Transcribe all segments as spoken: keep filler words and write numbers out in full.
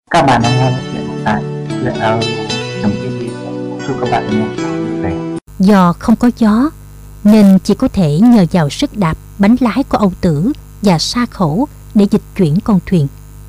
Các bạn đang nghe chuyện tại chuyện ở trong cái chúc các bạn nghe vui vẻ. Do không có gió nên chỉ có thể nhờ vào sức đạp bánh lái của Âu Tử và Sa Khẩu để dịch chuyển con thuyền.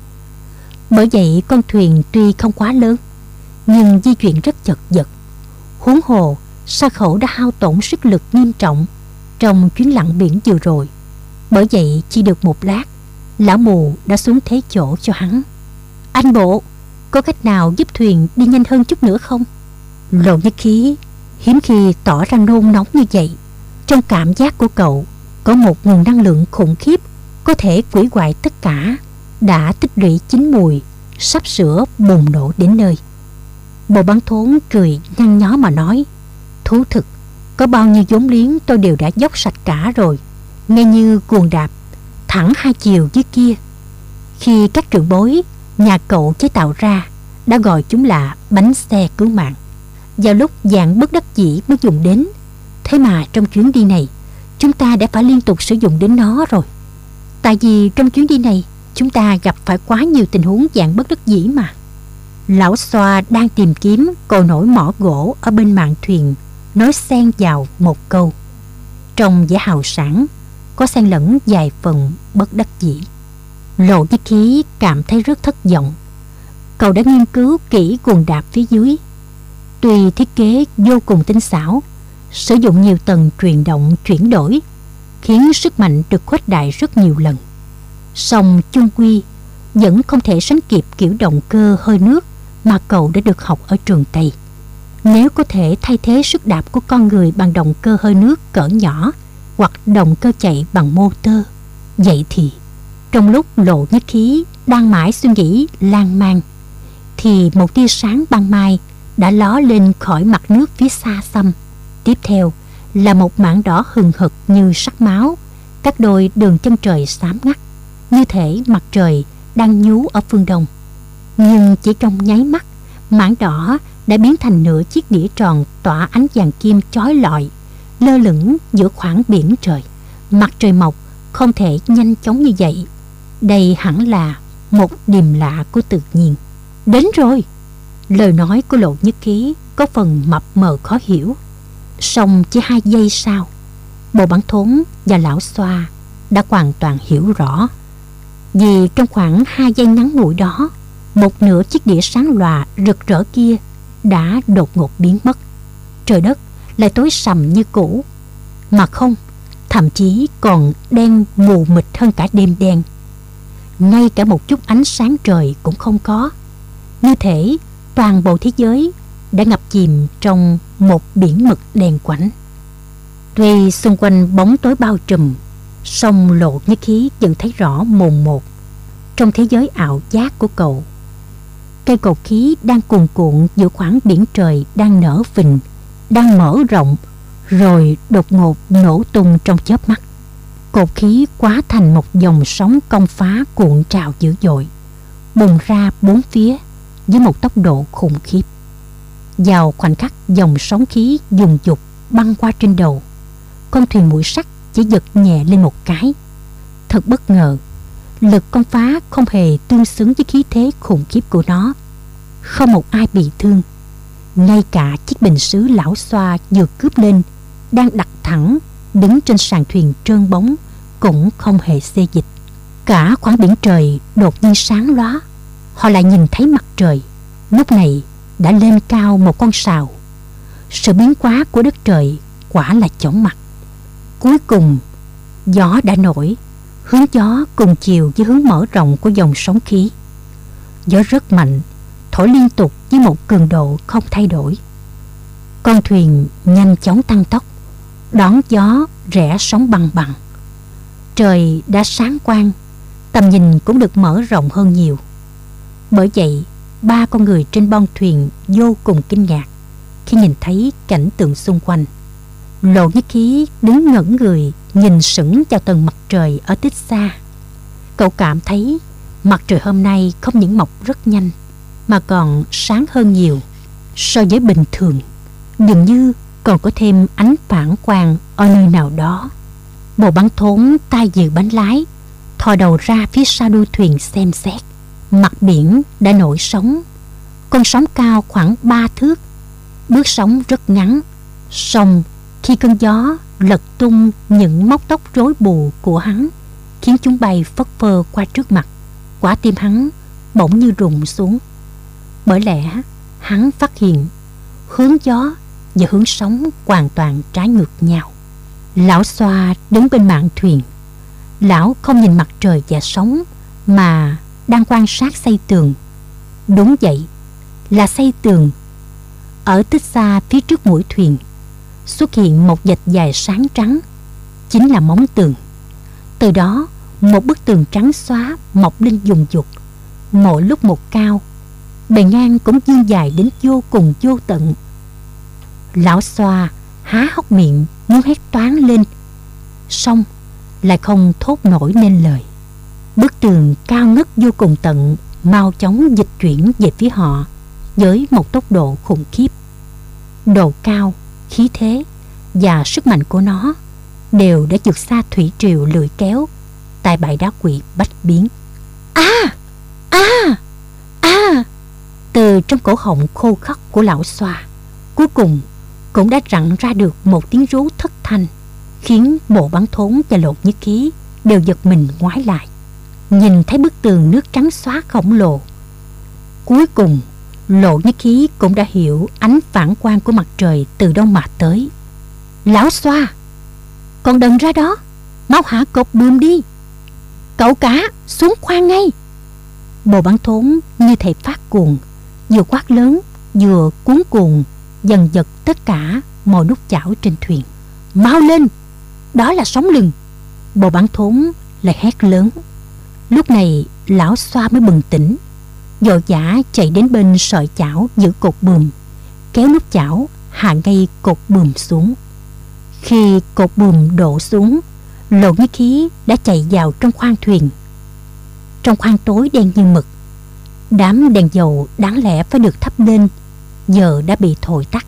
Bởi vậy con thuyền tuy không quá lớn nhưng di chuyển rất chật vật. Huống hồ Sa Khẩu đã hao tổn sức lực nghiêm trọng trong chuyến lặn biển vừa rồi. Bởi vậy chỉ được một lát, lão mù đã xuống thế chỗ cho hắn. Anh bộ, có cách nào giúp thuyền đi nhanh hơn chút nữa không? Lộ Nhất Khí hiếm khi tỏ ra nôn nóng như vậy. Trong cảm giác của cậu có một nguồn năng lượng khủng khiếp có thể quỷ hoại tất cả, đã tích lũy chín mùi, sắp sửa bùng nổ đến nơi. Bộ Bán Thốn cười nhăn nhó mà nói: thú thực, có bao nhiêu vốn liếng tôi đều đã dốc sạch cả rồi, nghe như cuồng đạp thẳng hai chiều dưới kia. Khi các trưởng bối nhà cậu chế tạo ra đã gọi chúng là bánh xe cứu mạng. Vào lúc dạng bất đắc dĩ mới dùng đến, thế mà trong chuyến đi này chúng ta đã phải liên tục sử dụng đến nó rồi. Tại vì trong chuyến đi này chúng ta gặp phải quá nhiều tình huống dạng bất đắc dĩ mà. Lão Xoa đang tìm kiếm cầu nổi mỏ gỗ ở bên mạn thuyền, nói xen vào một câu. Trong vẻ hào sảng có xen lẫn vài phần bất đắc dĩ. Lộ Nhất Khí cảm thấy rất thất vọng. Cậu đã nghiên cứu kỹ quần đạp phía dưới. Tuy thiết kế vô cùng tinh xảo, sử dụng nhiều tầng truyền động chuyển đổi, khiến sức mạnh được khuếch đại rất nhiều lần, song chung quy vẫn không thể sánh kịp kiểu động cơ hơi nước mà cậu đã được học ở trường Tây. Nếu có thể thay thế sức đạp của con người bằng động cơ hơi nước cỡ nhỏ hoặc động cơ chạy bằng motor, vậy thì trong lúc Lộ Nhất Khí đang mãi suy nghĩ lan man, thì một tia sáng ban mai đã ló lên khỏi mặt nước phía xa xăm. Tiếp theo là một mảng đỏ hừng hực như sắc máu, các đôi đường chân trời xám ngắt, như thể mặt trời đang nhú ở phương đông. Nhưng chỉ trong nháy mắt, mảng đỏ đã biến thành nửa chiếc đĩa tròn tỏa ánh vàng kim chói lọi, lơ lửng giữa khoảng biển trời. Mặt trời mọc không thể nhanh chóng như vậy. Đây hẳn là một điềm lạ của tự nhiên. Đến rồi! Lời nói của Lộ Nhất Khí có phần mập mờ khó hiểu. Song chỉ hai giây sau, Bộ Bán Thốn và Lão Xoa đã hoàn toàn hiểu rõ. Vì trong khoảng hai giây ngắn ngủi đó, một nửa chiếc đĩa sáng lòa rực rỡ kia đã đột ngột biến mất. Trời đất lại tối sầm như cũ, mà không, thậm chí còn đen mù mịt hơn cả đêm đen. Ngay cả một chút ánh sáng trời cũng không có, như thể toàn bộ thế giới đã ngập chìm trong một biển mực đen quánh. Tuy xung quanh bóng tối bao trùm, song Lộ Nhất Khí vẫn thấy rõ mồn một. Trong thế giới ảo giác của cậu, cây cột khí đang cuồn cuộn giữa khoảng biển trời đang nở phình, đang mở rộng, rồi đột ngột nổ tung trong chớp mắt. Cột khí quá thành một dòng sóng cong phá cuộn trào dữ dội, bùng ra bốn phía với một tốc độ khủng khiếp. Vào khoảnh khắc dòng sóng khí dùng dục băng qua trên đầu, con thuyền mũi sắt chỉ giật nhẹ lên một cái. Thật bất ngờ, lực công phá không hề tương xứng với khí thế khủng khiếp của nó. Không một ai bị thương. Ngay cả chiếc bình sứ Lão Xoa vừa cướp lên, đang đặt thẳng đứng trên sàn thuyền trơn bóng, cũng không hề xê dịch. Cả khoảng biển trời đột nhiên sáng lóa. Họ lại nhìn thấy mặt trời lúc này đã lên cao một con sào. Sự biến hóa của đất trời quả là chóng mặt. Cuối cùng gió đã nổi. Hướng gió cùng chiều với hướng mở rộng của dòng sóng khí. Gió rất mạnh, thổi liên tục với một cường độ không thay đổi. Con thuyền nhanh chóng tăng tốc, đón gió rẽ sóng băng bằng. Trời đã sáng quang, tầm nhìn cũng được mở rộng hơn nhiều. Bởi vậy ba con người trên bon thuyền vô cùng kinh ngạc khi nhìn thấy cảnh tượng xung quanh. Lộ Nhất Khí đứng ngẩn người nhìn sững vào tầng mặt trời ở tít xa. Cậu cảm thấy mặt trời hôm nay không những mọc rất nhanh mà còn sáng hơn nhiều so với bình thường. Dường như còn có thêm ánh phản quang ở nơi nào đó. Bộ Bán Thốn tay giữ bánh lái, thò đầu ra phía sau đuôi thuyền xem xét. Mặt biển đã nổi sóng, con sóng cao khoảng ba thước, bước sóng rất ngắn. Song khi cơn gió lật tung những móc tóc rối bù của hắn, khiến chúng bay phất phơ qua trước mặt, quả tim hắn bỗng như rụng xuống. Bởi lẽ hắn phát hiện hướng gió và hướng sóng hoàn toàn trái ngược nhau. Lão Xoa đứng bên mạn thuyền. Lão không nhìn mặt trời và sóng, mà đang quan sát xây tường. Đúng vậy, là xây tường. Ở tích xa phía trước mũi thuyền xuất hiện một vệt dài sáng trắng, chính là móng tường. Từ đó một bức tường trắng xóa mọc lên vùng vụt, mỗi lúc một cao, bề ngang cũng vươn dài đến vô cùng vô tận. Lão Xoa há hốc miệng muốn hét toáng lên, song lại không thốt nổi nên lời. Bức tường cao ngất vô cùng tận mau chóng dịch chuyển về phía họ với một tốc độ khủng khiếp. Độ cao, khí thế và sức mạnh của nó đều đã vượt xa thủy triều lưỡi kéo tại bãi đá quỷ Bách Biến. A a a Từ trong cổ họng khô khốc của lão Xoa, cuối cùng cũng đã rặn ra được một tiếng rú thất thanh, khiến Bộ Bán Thốn và Lột Nhất Khí đều giật mình ngoái lại, nhìn thấy bức tường nước trắng xóa khổng lồ. Cuối cùng Lột Nhất Khí cũng đã hiểu ánh phản quang của mặt trời từ đâu mà tới. Lão Xoa, còn đần ra đó, mau hạ cột buồm đi. Cậu cả, xuống khoang ngay. Bộ Bán Thốn như thể phát cuồng, vừa quát lớn vừa cuốn cuồng dần giật tất cả mọi nút chảo trên thuyền. Mau lên, đó là sóng lừng. Bộ Bán Thốn lại hét lớn. Lúc này lão Xoa mới bừng tỉnh, vội vã chạy đến bên sợi chảo giữ cột buồm, kéo nút chảo hạ ngay cột buồm xuống. Khi cột buồm đổ xuống, Lột Nhất Khí đã chạy vào trong khoang thuyền. Trong khoang tối đen như mực, đám đèn dầu đáng lẽ phải được thắp lên giờ đã bị thổi tắt.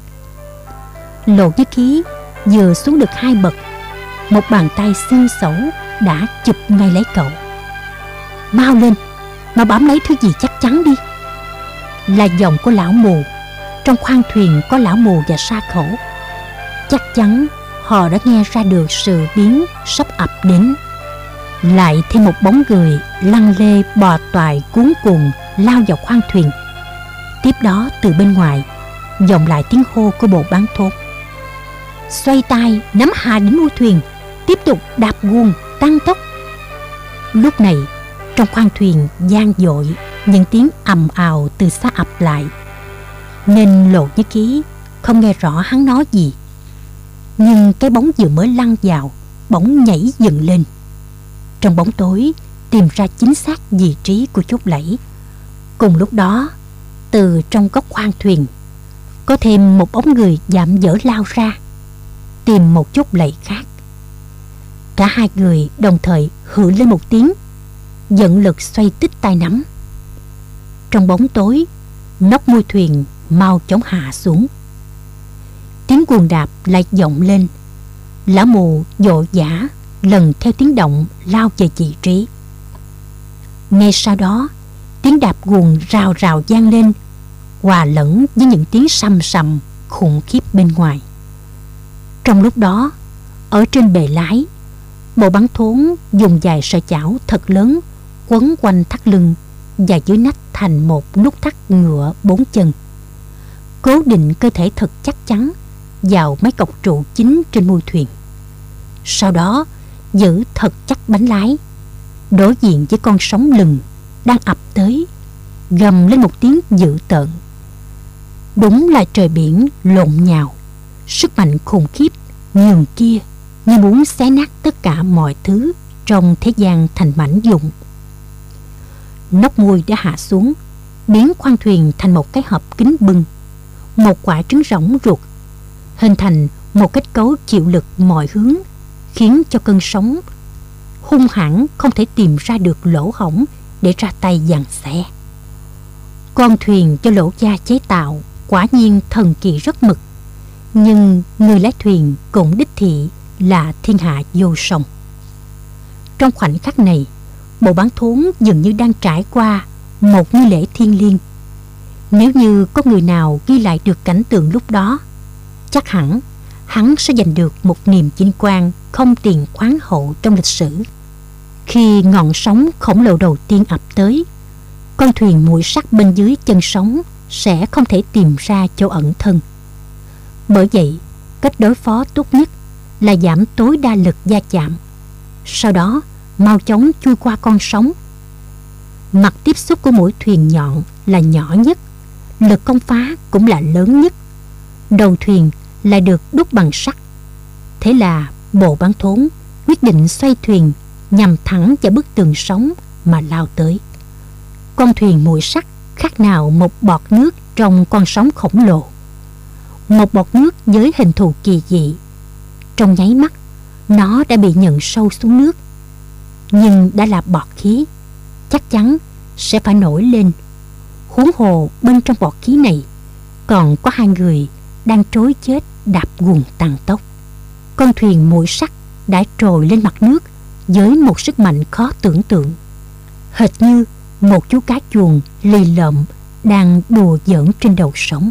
Lột Nhất Khí vừa xuống được hai bậc, một bàn tay xương xẩu đã chụp ngay lấy cậu. Mau lên, mau bám lấy thứ gì chắc chắn đi. Là giọng của lão mù. Trong khoang thuyền có lão mù và Sa Khẩu. Chắc chắn họ đã nghe ra được sự biến sắp ập đến. Lại thêm một bóng người lăn lê bò toài cuốn cuồng lao vào khoang thuyền. Tiếp đó từ bên ngoài vọng lại tiếng hô của Bộ Bán Thốn. Xoay tay nắm hà đến mũi thuyền, tiếp tục đạp guồng tăng tốc. Lúc này trong khoang thuyền vang dội những tiếng ầm ào từ xa ập lại, nên Lột Nhất Khí không nghe rõ hắn nói gì. Nhưng cái bóng vừa mới lăn vào bỗng nhảy dựng lên, trong bóng tối tìm ra chính xác vị trí của chốt lẫy. Cùng lúc đó, từ trong góc khoang thuyền có thêm một bóng người dạm dở lao ra, tìm một chốt lẫy khác. Cả hai người đồng thời hự lên một tiếng, dẫn lực xoay tích tay nắm. Trong bóng tối, nóc mui thuyền mau chóng hạ xuống. Tiếng guồng đạp lại vọng lên. Lão mù vội vã lần theo tiếng động lao về vị trí. Ngay sau đó, tiếng đạp guồng rào rào vang lên, hòa lẫn với những tiếng sầm sầm khủng khiếp bên ngoài. Trong lúc đó, ở trên bề lái, Bộ Bán Thốn dùng vài sợi chảo thật lớn quấn quanh thắt lưng và dưới nách thành một nút thắt ngựa bốn chân, cố định cơ thể thật chắc chắn vào mấy cọc trụ chính trên mui thuyền. Sau đó giữ thật chắc bánh lái, đối diện với con sóng lừng đang ập tới, gầm lên một tiếng dữ tợn. Đúng là trời biển lộn nhào, sức mạnh khủng khiếp nhường kia như muốn xé nát tất cả mọi thứ trong thế gian thành mảnh vụn. Nóc mui đã hạ xuống, biến khoang thuyền thành một cái hộp kính bưng, một quả trứng rỗng ruột, hình thành một kết cấu chịu lực mọi hướng, khiến cho cơn sóng hung hãn không thể tìm ra được lỗ hổng để ra tay giằng xé. Con thuyền do Lỗ gia chế tạo quả nhiên thần kỳ rất mực, nhưng người lái thuyền cũng đích thị là thiên hạ vô song. Trong khoảnh khắc này, Bộ Bán Thốn dường như đang trải qua một nghi lễ thiêng liêng. Nếu như có người nào ghi lại được cảnh tượng lúc đó, chắc hẳn hắn sẽ giành được một niềm vinh quang không tiền khoáng hậu trong lịch sử. Khi ngọn sóng khổng lồ đầu tiên ập tới, con thuyền muội sắt bên dưới chân sóng sẽ không thể tìm ra chỗ ẩn thân. Bởi vậy, cách đối phó tốt nhất là giảm tối đa lực va chạm, sau đó mau chóng chui qua con sóng. Mặt tiếp xúc của mũi thuyền nhọn là nhỏ nhất, lực công phá cũng là lớn nhất. Đầu thuyền lại được đúc bằng sắt. Thế là bộ bán thốn quyết định xoay thuyền nhằm thẳng vào bức tường sóng mà lao tới. Con thuyền muội sắt khác nào một bọt nước trong con sóng khổng lồ. Một bọt nước với hình thù kỳ dị. Trong nháy mắt, nó đã bị nhận sâu xuống nước. Nhưng đã là bọt khí, chắc chắn sẽ phải nổi lên. Huống hồ bên trong bọt khí này còn có hai người đang trối chết đạp guồng tăng tốc. Con thuyền muội sắt đã trồi lên mặt nước với một sức mạnh khó tưởng tượng, hệt như một chú cá chuồn lì lợm đang đùa giỡn trên đầu sóng.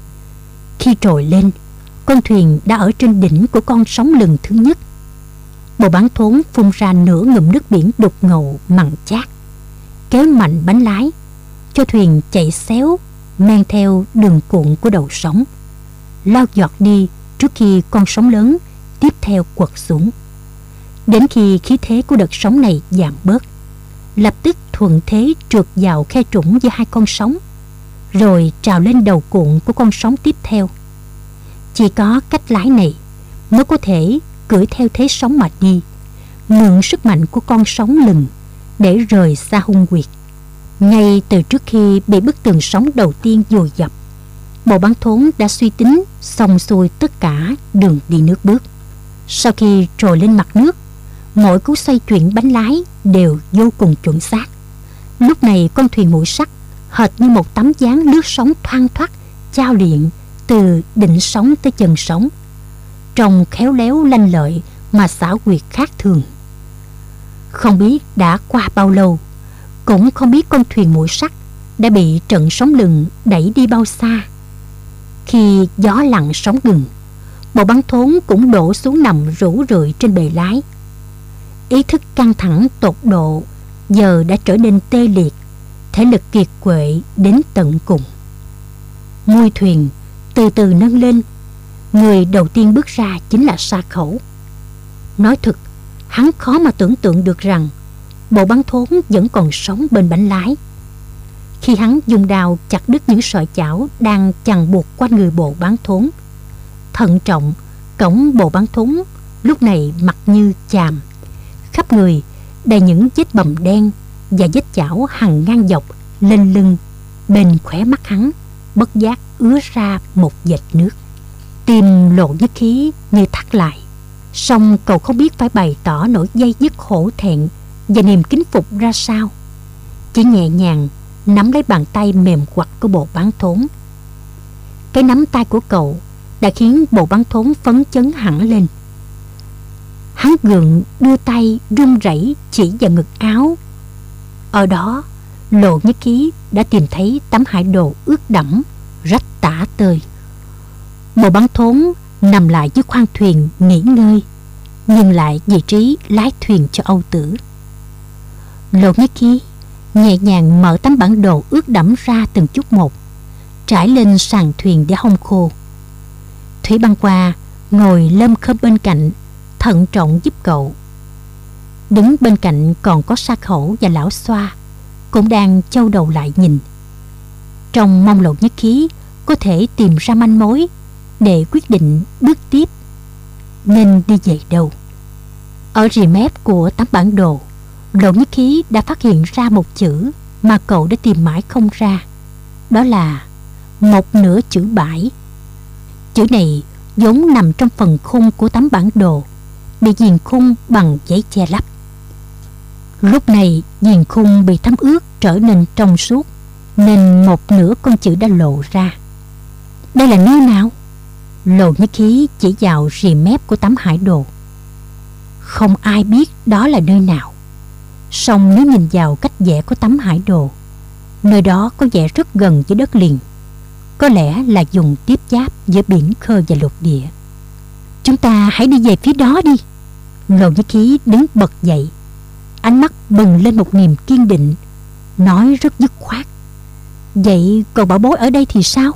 Khi trồi lên, con thuyền đã ở trên đỉnh của con sóng lần thứ nhất. Bộ bán thốn phun ra nửa ngụm nước biển đục ngầu mặn chát, kéo mạnh bánh lái cho thuyền chạy xéo men theo đường cuộn của đầu sóng, lao giọt đi trước khi con sóng lớn tiếp theo quật xuống. Đến khi khí thế của đợt sóng này giảm bớt, lập tức thuận thế trượt vào khe trũng giữa hai con sóng, rồi trào lên đầu cuộn của con sóng tiếp theo. Chỉ có cách lái này mới có thể cưỡi theo thế sóng mà đi, mượn sức mạnh của con sóng lừng để rời xa hung quyệt. Ngay từ trước khi bị bức tường sóng đầu tiên vùi dập, bộ bán thốn đã suy tính xong xuôi tất cả đường đi nước bước. Sau khi trồi lên mặt nước, mỗi cú xoay chuyển bánh lái đều vô cùng chuẩn xác. Lúc này con thuyền muội sắt hệt như một tấm ván lướt sóng thoăn thoắt chao luyện từ đỉnh sóng tới chân sóng, trông khéo léo lanh lợi mà xảo quyệt khác thường. Không biết đã qua bao lâu, cũng không biết con thuyền muội sắt đã bị trận sóng lừng đẩy đi bao xa. Khi gió lặng sóng ngừng, bộ bắn thốn cũng đổ xuống nằm rũ rượi trên bề lái. Ý thức căng thẳng tột độ giờ đã trở nên tê liệt, thể lực kiệt quệ đến tận cùng. Mui thuyền từ từ nâng lên. Người đầu tiên bước ra chính là Sa Khẩu. Nói thật, hắn khó mà tưởng tượng được rằng bộ bắn thốn vẫn còn sống bên bánh lái. Khi hắn dùng đao chặt đứt những sợi chảo đang chằng buộc quanh người bộ bán thốn, thận trọng cõng bộ bán thốn lúc này mặt như chàm, khắp người đầy những vết bầm đen và vết chảo hằn ngang dọc lên lưng. Bên khóe mắt hắn bất giác ứa ra một vệt nước. Tim lộ nhất khí như thắt lại, song cậu không biết phải bày tỏ nỗi dây dứt hổ thẹn và niềm kính phục ra sao. Chỉ nhẹ nhàng nắm lấy bàn tay mềm quặt của bộ bán thốn. Cái nắm tay của cậu đã khiến bộ bán thốn phấn chấn hẳn lên. Hắn gượng đưa tay run rẩy chỉ vào ngực áo. Ở đó, Lộ Nhất Khí đã tìm thấy tấm hải đồ ướt đẫm rách tả tơi. Bộ bán thốn nằm lại dưới khoang thuyền nghỉ ngơi, nhưng lại vị trí lái thuyền cho Âu Tử. Lộ Nhất Khí nhẹ nhàng mở tấm bản đồ ướt đẫm ra từng chút một, trải lên sàn thuyền để hong khô. Thủy Băng Qua ngồi lơm khơm bên cạnh, thận trọng giúp cậu. Đứng bên cạnh còn có Sa Khẩu và Lão Xoa, cũng đang châu đầu lại nhìn, trong mong Lộ Nhất Khí có thể tìm ra manh mối để quyết định bước tiếp nên đi về đâu. Ở rìa mép của tấm bản đồ, Lộ Nhất Khí đã phát hiện ra một chữ mà cậu đã tìm mãi không ra. Đó là một nửa chữ bãi. Chữ này vốn nằm trong phần khung của tấm bản đồ, bị viền khung bằng giấy che lấp. Lúc này viền khung bị thấm ướt trở nên trong suốt, nên một nửa con chữ đã lộ ra. Đây là nơi nào? Lộ Nhất Khí chỉ vào rìa mép của tấm hải đồ. Không ai biết đó là nơi nào. Song nếu nhìn vào cách vẽ của tấm hải đồ, Nơi đó có vẻ rất gần với đất liền, có lẽ là vùng tiếp giáp giữa biển khơi và lục địa. Chúng ta hãy đi về phía đó đi. Lộ Nhất Khí đứng bật dậy, ánh mắt bừng lên một niềm kiên định, nói rất dứt khoát. Vậy còn bảo bối ở đây thì sao?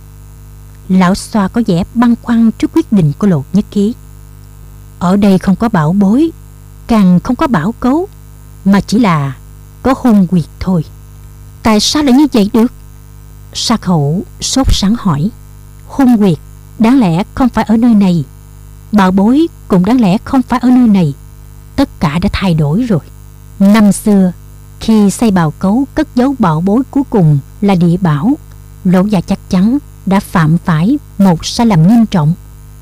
Lão Xoa có vẻ băn khoăn trước quyết định của Lộ Nhất Khí. Ở đây không có bảo bối, càng không có bảo cấu, mà chỉ là có hung quyệt thôi. Tại sao lại như vậy được? Sa Khẩu sốt sắng hỏi. Hung quyệt đáng lẽ không phải ở nơi này, bảo bối cũng đáng lẽ không phải ở nơi này. Tất cả đã thay đổi rồi. Năm xưa, khi xây bào cấu cất giấu bảo bối cuối cùng là địa bảo, Lỗ gia chắc chắn đã phạm phải một sai lầm nghiêm trọng.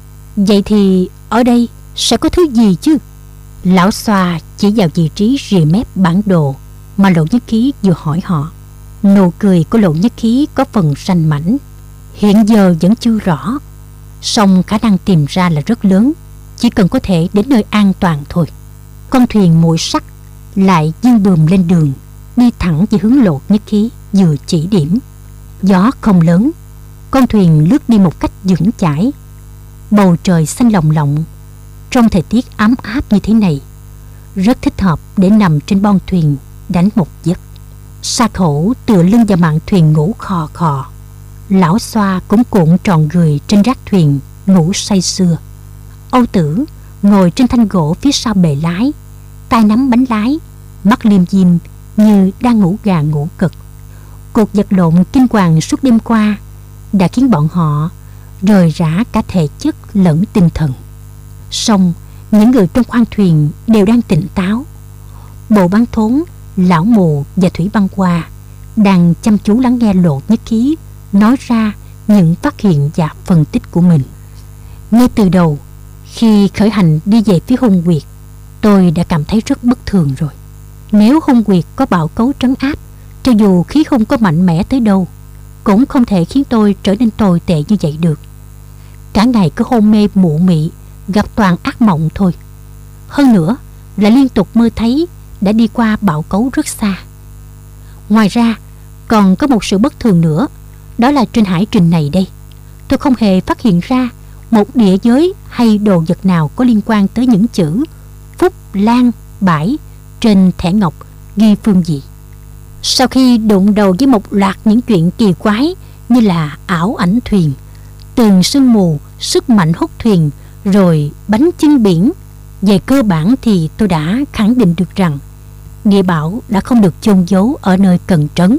Vậy thì ở đây sẽ có thứ gì chứ? Lão Xoa chỉ vào vị trí rìa mép bản đồ mà Lộ Nhất Khí vừa hỏi họ. Nụ cười của Lộ Nhất Khí có phần ranh mãnh. Hiện giờ vẫn chưa rõ, song khả năng tìm ra là rất lớn, chỉ cần có thể đến nơi an toàn thôi. Con thuyền muội sắt lại dương bườm lên đường, đi thẳng về hướng Lộ Nhất Khí vừa chỉ điểm. Gió không lớn, con thuyền lướt đi một cách vững chãi. Bầu trời xanh lồng lộng, trong thời tiết ấm áp như thế này, rất thích hợp để nằm trên bon thuyền đánh một giấc. Sa Khẩu tựa lưng vào mạn thuyền ngủ khò khò. Lão Xoa cũng cuộn tròn người trên rác thuyền ngủ say sưa. Âu Tử ngồi trên thanh gỗ phía sau bề lái, tay nắm bánh lái, mắt liêm diêm như đang ngủ gà ngủ cực. Cuộc vật lộn kinh hoàng suốt đêm qua đã khiến bọn họ rời rã cả thể chất lẫn tinh thần. Song những người trong khoang thuyền đều đang tỉnh táo. Bộ Bán Thốn, Lão Mù và Thủy Băng Hoa đang chăm chú lắng nghe Lộ Nhất Khí nói ra những phát hiện và phân tích của mình. Ngay từ đầu, khi khởi hành đi về phía hung quyệt, tôi đã cảm thấy rất bất thường rồi. Nếu hung quyệt có bảo cấu trấn áp, cho dù khí hung có mạnh mẽ tới đâu, cũng không thể khiến tôi trở nên tồi tệ như vậy được. Cả ngày cứ hôn mê mụ mị, gặp toàn ác mộng thôi. Hơn nữa là liên tục mơ thấy đã đi qua bảo cấu rất xa. Ngoài ra còn có một sự bất thường nữa, đó là trên hải trình này đây, tôi không hề phát hiện ra một địa giới hay đồ vật nào có liên quan tới những chữ Phúc Lan Bãi trên thẻ ngọc ghi phương vị. Sau khi đụng đầu với một loạt những chuyện kỳ quái như là ảo ảnh thuyền, tường sương mù, sức mạnh hút thuyền, rồi bánh chưng biển, về cơ bản thì tôi đã khẳng định được rằng địa bảo đã không được chôn giấu ở nơi cần trấn.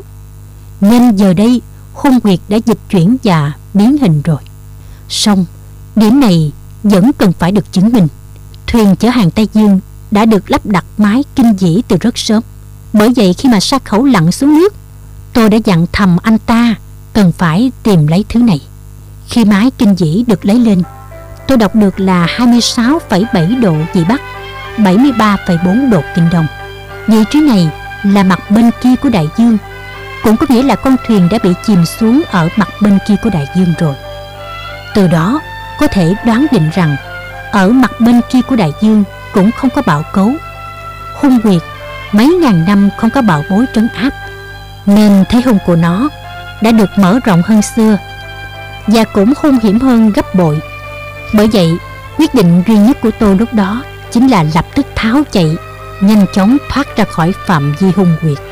Nên giờ đây hung quyệt đã dịch chuyển và biến hình rồi. Song điểm này vẫn cần phải được chứng minh. Thuyền chở hàng Tây Dương đã được lắp đặt máy kinh dĩ từ rất sớm. Bởi vậy khi mà Sa Khẩu lặn xuống nước, tôi đã dặn thầm anh ta cần phải tìm lấy thứ này. Khi máy kinh dĩ được lấy lên, tôi đọc được là hai mươi sáu phẩy bảy độ Vĩ Bắc, bảy mươi ba phẩy bốn độ Kinh Đông. Vị trí này là mặt bên kia của đại dương, cũng có nghĩa là con thuyền đã bị chìm xuống ở mặt bên kia của đại dương rồi. Từ đó có thể đoán định rằng ở mặt bên kia của đại dương cũng không có bão cấu. Hung quyệt mấy ngàn năm không có bảo bối trấn áp, nên thế hung của nó đã được mở rộng hơn xưa và cũng hung hiểm hơn gấp bội. Bởi vậy quyết định duy nhất của tôi lúc đó chính là lập tức tháo chạy, nhanh chóng thoát ra khỏi phạm vi hung quyệt.